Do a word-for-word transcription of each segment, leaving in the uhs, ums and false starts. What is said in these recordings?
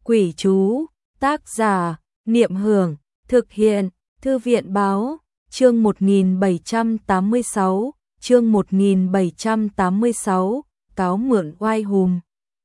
Quỷ chú, tác giả, Niệm Hưởng, thực hiện, Thư viện Báo, chương một nghìn bảy trăm tám mươi sáu, chương một nghìn bảy trăm tám mươi sáu, cáo mượn oai hùng.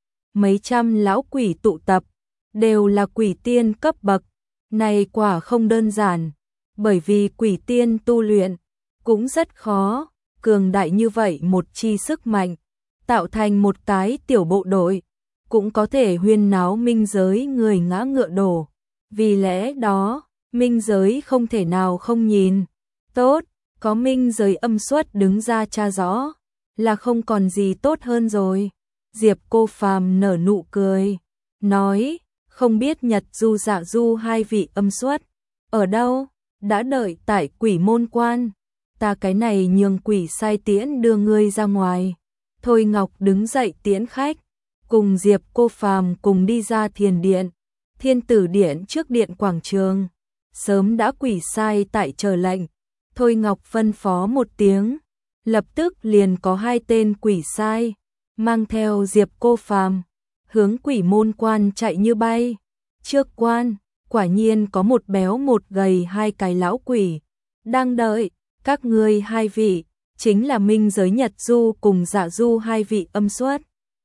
Mấy trăm lão quỷ tụ tập, đều là quỷ tiên cấp bậc, này quả không đơn giản, bởi vì quỷ tiên tu luyện cũng rất khó, cường đại như vậy một chi sức mạnh, tạo thành một cái tiểu bộ đội, cũng có thể huyên náo minh giới người ngã ngựa đổ. Vì lẽ đó, minh giới không thể nào không nhìn. Tốt, có minh giới âm xuất đứng ra tra rõ, là không còn gì tốt hơn rồi. Diệp Cô Phàm nở nụ cười, nói, không biết Nhật Du Dạ Du hai vị âm xuất ở đâu, đã đợi tại Quỷ Môn Quan, ta cái này nhường quỷ sai tiễn đưa ngươi ra ngoài. Thôi Ngọc đứng dậy tiễn khách, cùng Diệp Cô Phàm cùng đi ra thiền điện, Thiên Tử Điện trước điện quảng trường. Sớm đã quỷ sai tại chờ lệnh, Thôi Ngọc phân phó một tiếng, lập tức liền có hai tên quỷ sai, mang theo Diệp Cô Phàm, hướng Quỷ Môn Quan chạy như bay. Trước quan, quả nhiên có một béo một gầy hai cái lão quỷ, đang đợi, các ngươi hai vị, chính là minh giới Nhật Du cùng Dạ Du hai vị âm xuất.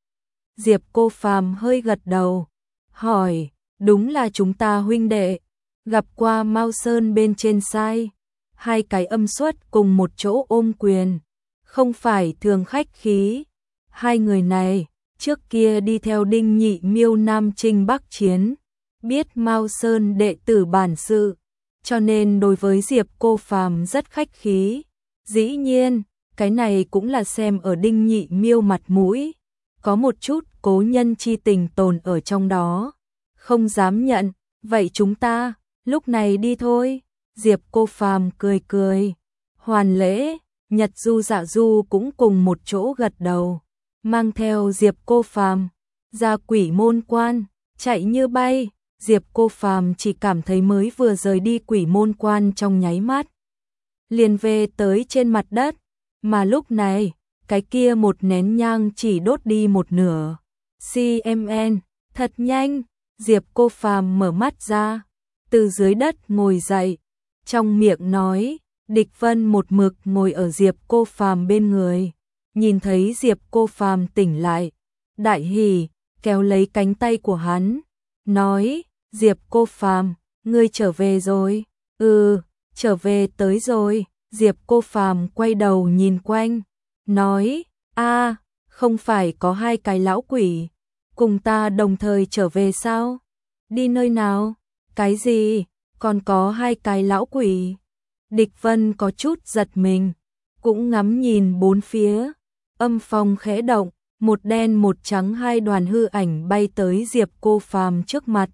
Diệp Cô Phàm hơi gật đầu, hỏi, đúng là chúng ta huynh đệ, gặp qua Mao Sơn bên trên sai. Hai cái âm xuất cùng một chỗ ôm quyền, không phải thường khách khí. Hai người này, trước kia đi theo Đinh Nhị Miêu Nam Chinh Bắc chiến, biết Mao Sơn đệ tử bản sự, cho nên đối với Diệp Cô Phàm rất khách khí. Dĩ nhiên, cái này cũng là xem ở Đinh Nhị Miêu mặt mũi, có một chút cố nhân chi tình tồn ở trong đó, không dám nhận. Vậy chúng ta, lúc này đi thôi. Diệp Cô Phàm cười cười, hoàn lễ. Nhật Du Dạ Du cũng cùng một chỗ gật đầu, mang theo Diệp Cô Phàm ra Quỷ Môn Quan, chạy như bay. Diệp Cô Phàm chỉ cảm thấy mới vừa rời đi Quỷ Môn Quan trong nháy mắt, liền về tới trên mặt đất, mà lúc này, cái kia một nén nhang chỉ đốt đi một nửa. xê em en, thật nhanh. Diệp Cô Phàm mở mắt ra, từ dưới đất ngồi dậy, trong miệng nói, Địch Vân một mực ngồi ở Diệp Cô Phàm bên người, nhìn thấy Diệp Cô Phàm tỉnh lại, đại hỉ, kéo lấy cánh tay của hắn, nói, Diệp Cô Phàm, ngươi trở về rồi. Ừ, trở về tới rồi. Diệp Cô Phàm quay đầu nhìn quanh, nói, a, không phải có hai cái lão quỷ cùng ta đồng thời trở về sao? Đi nơi nào? Cái gì? Còn có hai cái lão quỷ? Địch Vân có chút giật mình, cũng ngắm nhìn bốn phía, âm phong khẽ động, một đen một trắng hai đoàn hư ảnh bay tới Diệp Cô Phàm trước mặt.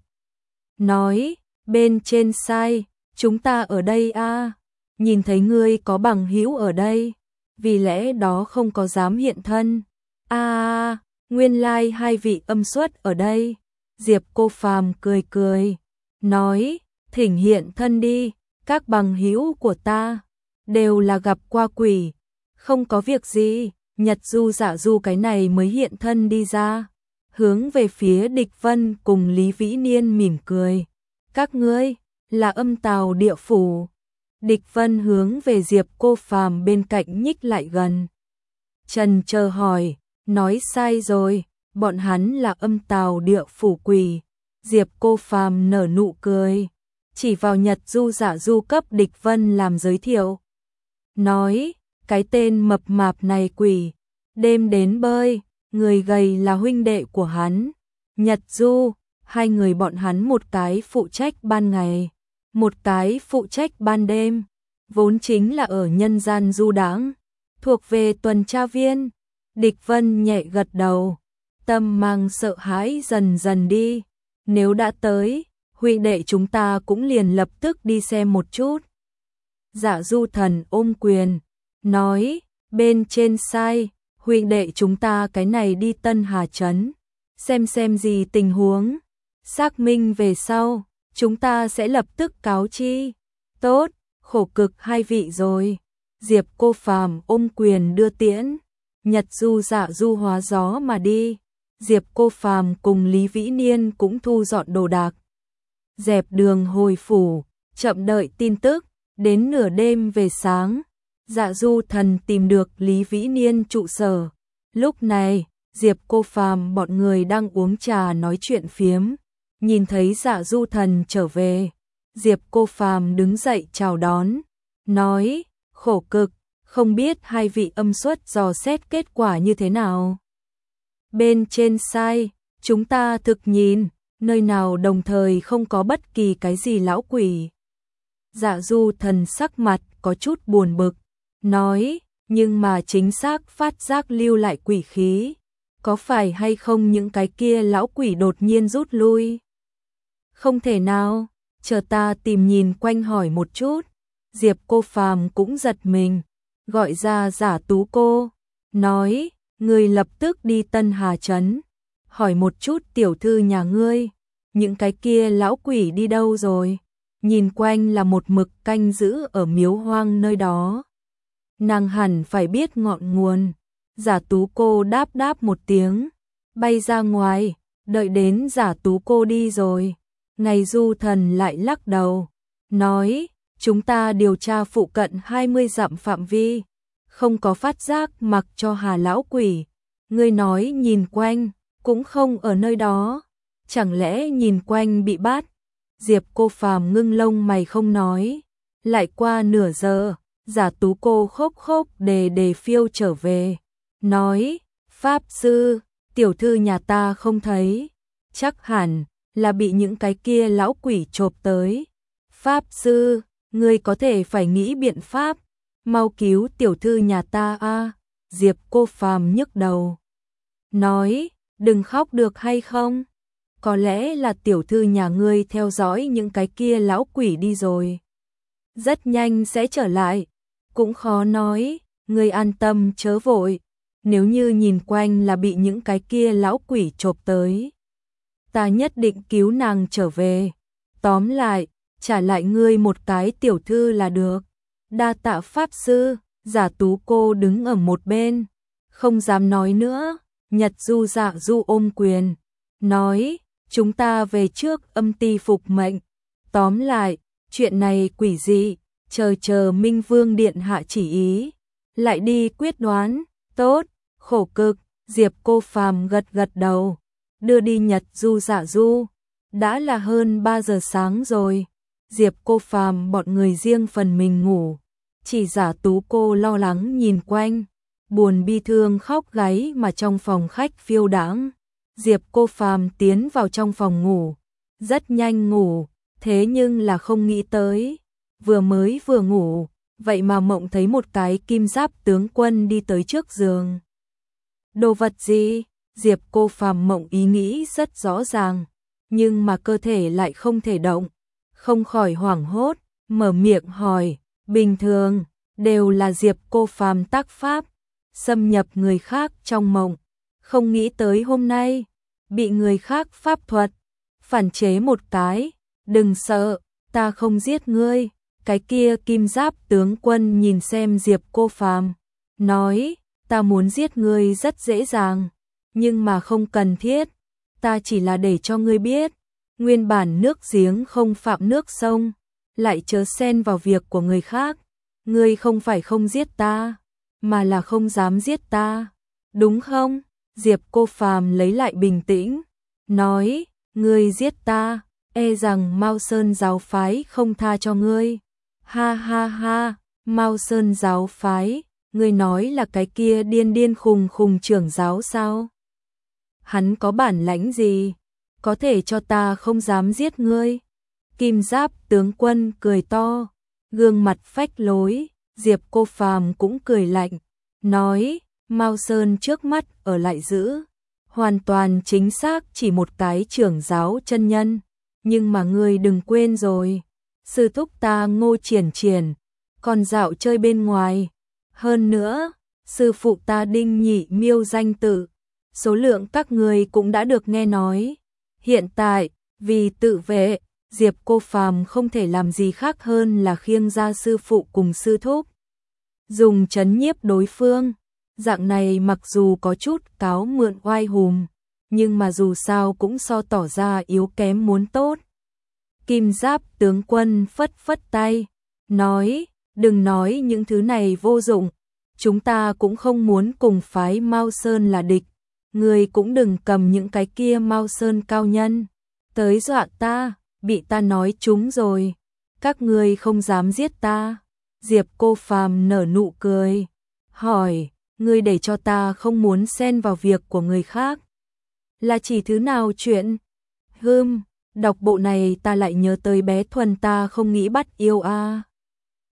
Nói, bên trên sai, chúng ta ở đây a, nhìn thấy ngươi có bằng hữu ở đây, vì lẽ đó không có dám hiện thân. A, nguyên lai like hai vị âm xuất ở đây. Diệp Cô Phàm cười cười, nói, thỉnh hiện thân đi, các bằng hữu của ta đều là gặp qua quỷ, không có việc gì. Nhật Du Dạ Du cái này mới hiện thân đi ra, hướng về phía Địch Vân cùng Lý Vĩ Niên mỉm cười, các ngươi là Âm Tào địa phủ. Địch Vân hướng về Diệp Cô Phàm bên cạnh nhích lại gần, trần chờ hỏi, nói sai rồi, bọn hắn là Âm Tào địa phủ quỷ. Diệp Cô Phàm nở nụ cười, chỉ vào Nhật Du Dạ Du cấp Địch Vân làm giới thiệu, nói, cái tên mập mạp này quỷ, đêm đến bơi, người gầy là huynh đệ của hắn, Nhật Du. Hai người bọn hắn một cái phụ trách ban ngày, một cái phụ trách ban đêm, vốn chính là ở nhân gian du đãng, thuộc về tuần tra viên. Địch Vân nhẹ gật đầu, tâm mang sợ hãi dần dần đi, nếu đã tới, huynh đệ chúng ta cũng liền lập tức đi xem một chút. Dạ Du Thần ôm quyền, nói, bên trên sai, huynh đệ chúng ta cái này đi Tân Hà Trấn, xem xem gì tình huống, xác minh về sau, chúng ta sẽ lập tức cáo chi. Tốt, khổ cực hai vị rồi. Diệp Cô Phàm ôm quyền đưa tiễn, Nhật Du Dạ Du hóa gió mà đi. Diệp Cô Phàm cùng Lý Vĩ Niên cũng thu dọn đồ đạc. Dẹp đường hồi phủ, chậm đợi tin tức, đến nửa đêm về sáng, Dạ Du Thần tìm được Lý Vĩ Niên trụ sở. Lúc này, Diệp Cô Phàm bọn người đang uống trà nói chuyện phiếm, nhìn thấy Dạ Du Thần trở về, Diệp Cô Phàm đứng dậy chào đón, nói: "Khổ cực, không biết hai vị âm xuất dò xét kết quả như thế nào?" Bên trên sai, chúng ta thực nhìn, nơi nào đồng thời không có bất kỳ cái gì lão quỷ. Dạ Du Thần sắc mặt có chút buồn bực, nói: "Nhưng mà chính xác phát giác lưu lại quỷ khí, có phải hay không những cái kia lão quỷ đột nhiên rút lui?" "Không thể nào, chờ ta tìm nhìn quanh hỏi một chút." Diệp Cô Phàm cũng giật mình, gọi ra Giả Tú cô, nói: "Ngươi lập tức đi Tân Hà Trấn, hỏi một chút tiểu thư nhà ngươi, những cái kia lão quỷ đi đâu rồi?" Nhìn quanh là một mực canh giữ ở miếu hoang nơi đó. Nàng hẳn phải biết ngọn nguồn. Giả Tú cô đáp đáp một tiếng, bay ra ngoài, đợi đến Giả Tú cô đi rồi. Ngày Du Thần lại lắc đầu, nói: "Chúng ta điều tra phụ cận hai mươi dặm phạm vi, không có phát giác mặc cho Hà lão quỷ. Ngươi nói nhìn quanh, cũng không ở nơi đó. Chẳng lẽ nhìn quanh bị bắt?" Diệp Cô Phàm ngưng lông mày không nói. Lại qua nửa giờ, Giả Tú cô khốc khốc đề đề phiêu trở về, nói: "Pháp sư, tiểu thư nhà ta không thấy, chắc hẳn là bị những cái kia lão quỷ chộp tới. Pháp sư, ngươi có thể phải nghĩ biện pháp, mau cứu tiểu thư nhà ta a." Diệp Cô Phàm nhức đầu, nói: "Đừng khóc được hay không? Có lẽ là tiểu thư nhà ngươi theo dõi những cái kia lão quỷ đi rồi, rất nhanh sẽ trở lại, cũng khó nói, ngươi an tâm chớ vội, nếu như nhìn quanh là bị những cái kia lão quỷ chộp tới, ta nhất định cứu nàng trở về, tóm lại, trả lại ngươi một cái tiểu thư là được." "Đa tạ pháp sư." Giả Tú cô đứng ở một bên, không dám nói nữa. Nhật Du Dạ Du ôm quyền, nói: "Chúng ta về trước âm ty phục mệnh. Tóm lại, chuyện này quỷ dị, chờ chờ Minh Vương điện hạ chỉ ý, lại đi quyết đoán." "Tốt, khổ cực." Diệp Cô Phàm gật gật đầu, đưa đi Nhật Du Dạ Du. Đã là hơn ba giờ sáng rồi. Diệp Cô Phàm bọn người riêng phần mình ngủ, chỉ Giả Tú cô lo lắng nhìn quanh, buồn bi thương khóc gáy mà trong phòng khách phiêu đãng. Diệp Cô Phàm tiến vào trong phòng ngủ, rất nhanh ngủ, thế nhưng là không nghĩ tới, vừa mới vừa ngủ, vậy mà mộng thấy một cái kim giáp tướng quân đi tới trước giường. Đồ vật gì? Diệp Cô Phàm mộng ý nghĩ rất rõ ràng, nhưng mà cơ thể lại không thể động, không khỏi hoảng hốt, mở miệng hỏi. Bình thường, đều là Diệp Cô Phàm tác pháp, xâm nhập người khác trong mộng, không nghĩ tới hôm nay, bị người khác pháp thuật, phản chế một cái. "Đừng sợ, ta không giết ngươi." Cái kia kim giáp tướng quân nhìn xem Diệp Cô Phàm, nói: "Ta muốn giết ngươi rất dễ dàng, nhưng mà không cần thiết, ta chỉ là để cho ngươi biết, nguyên bản nước giếng không phạm nước sông, lại chớ xen vào việc của người khác. Ngươi không phải không giết ta, mà là không dám giết ta, đúng không?" Diệp Cô Phàm lấy lại bình tĩnh, nói: "Ngươi giết ta, e rằng Mao Sơn giáo phái không tha cho ngươi." "Ha ha ha, Mao Sơn giáo phái, ngươi nói là cái kia điên điên khùng khùng trưởng giáo sao? Hắn có bản lãnh gì, có thể cho ta không dám giết ngươi?" Kim giáp tướng quân cười to, gương mặt phách lối. Diệp Cô Phàm cũng cười lạnh, nói: "Mao Sơn trước mắt ở lại giữ, hoàn toàn chính xác chỉ một cái trưởng giáo chân nhân, nhưng mà ngươi đừng quên rồi, sư thúc ta Ngô Triển Triển còn dạo chơi bên ngoài, hơn nữa, sư phụ ta Đinh Nhị Miêu danh tự, số lượng các ngươi cũng đã được nghe nói. Hiện tại, vì tự vệ, Diệp Cô Phàm không thể làm gì khác hơn là khiêng ra sư phụ cùng sư thúc, dùng trấn nhiếp đối phương. Dạng này mặc dù có chút cáo mượn oai hùng, nhưng mà dù sao cũng so tỏ ra yếu kém muốn tốt. Kim Giáp tướng quân phất phất tay, nói, đừng nói những thứ này vô dụng, chúng ta cũng không muốn cùng phái Mao Sơn là địch, người cũng đừng cầm những cái kia Mao Sơn cao nhân tới dọa ta, bị ta nói trúng rồi, các ngươi không dám giết ta. Diệp Cô Phàm nở nụ cười, hỏi, ngươi để cho ta không muốn xen vào việc của người khác, là chỉ thứ nào chuyện? Hừm, đọc bộ này ta lại nhớ tới bé Thuần ta không nghĩ bắt yêu a. À.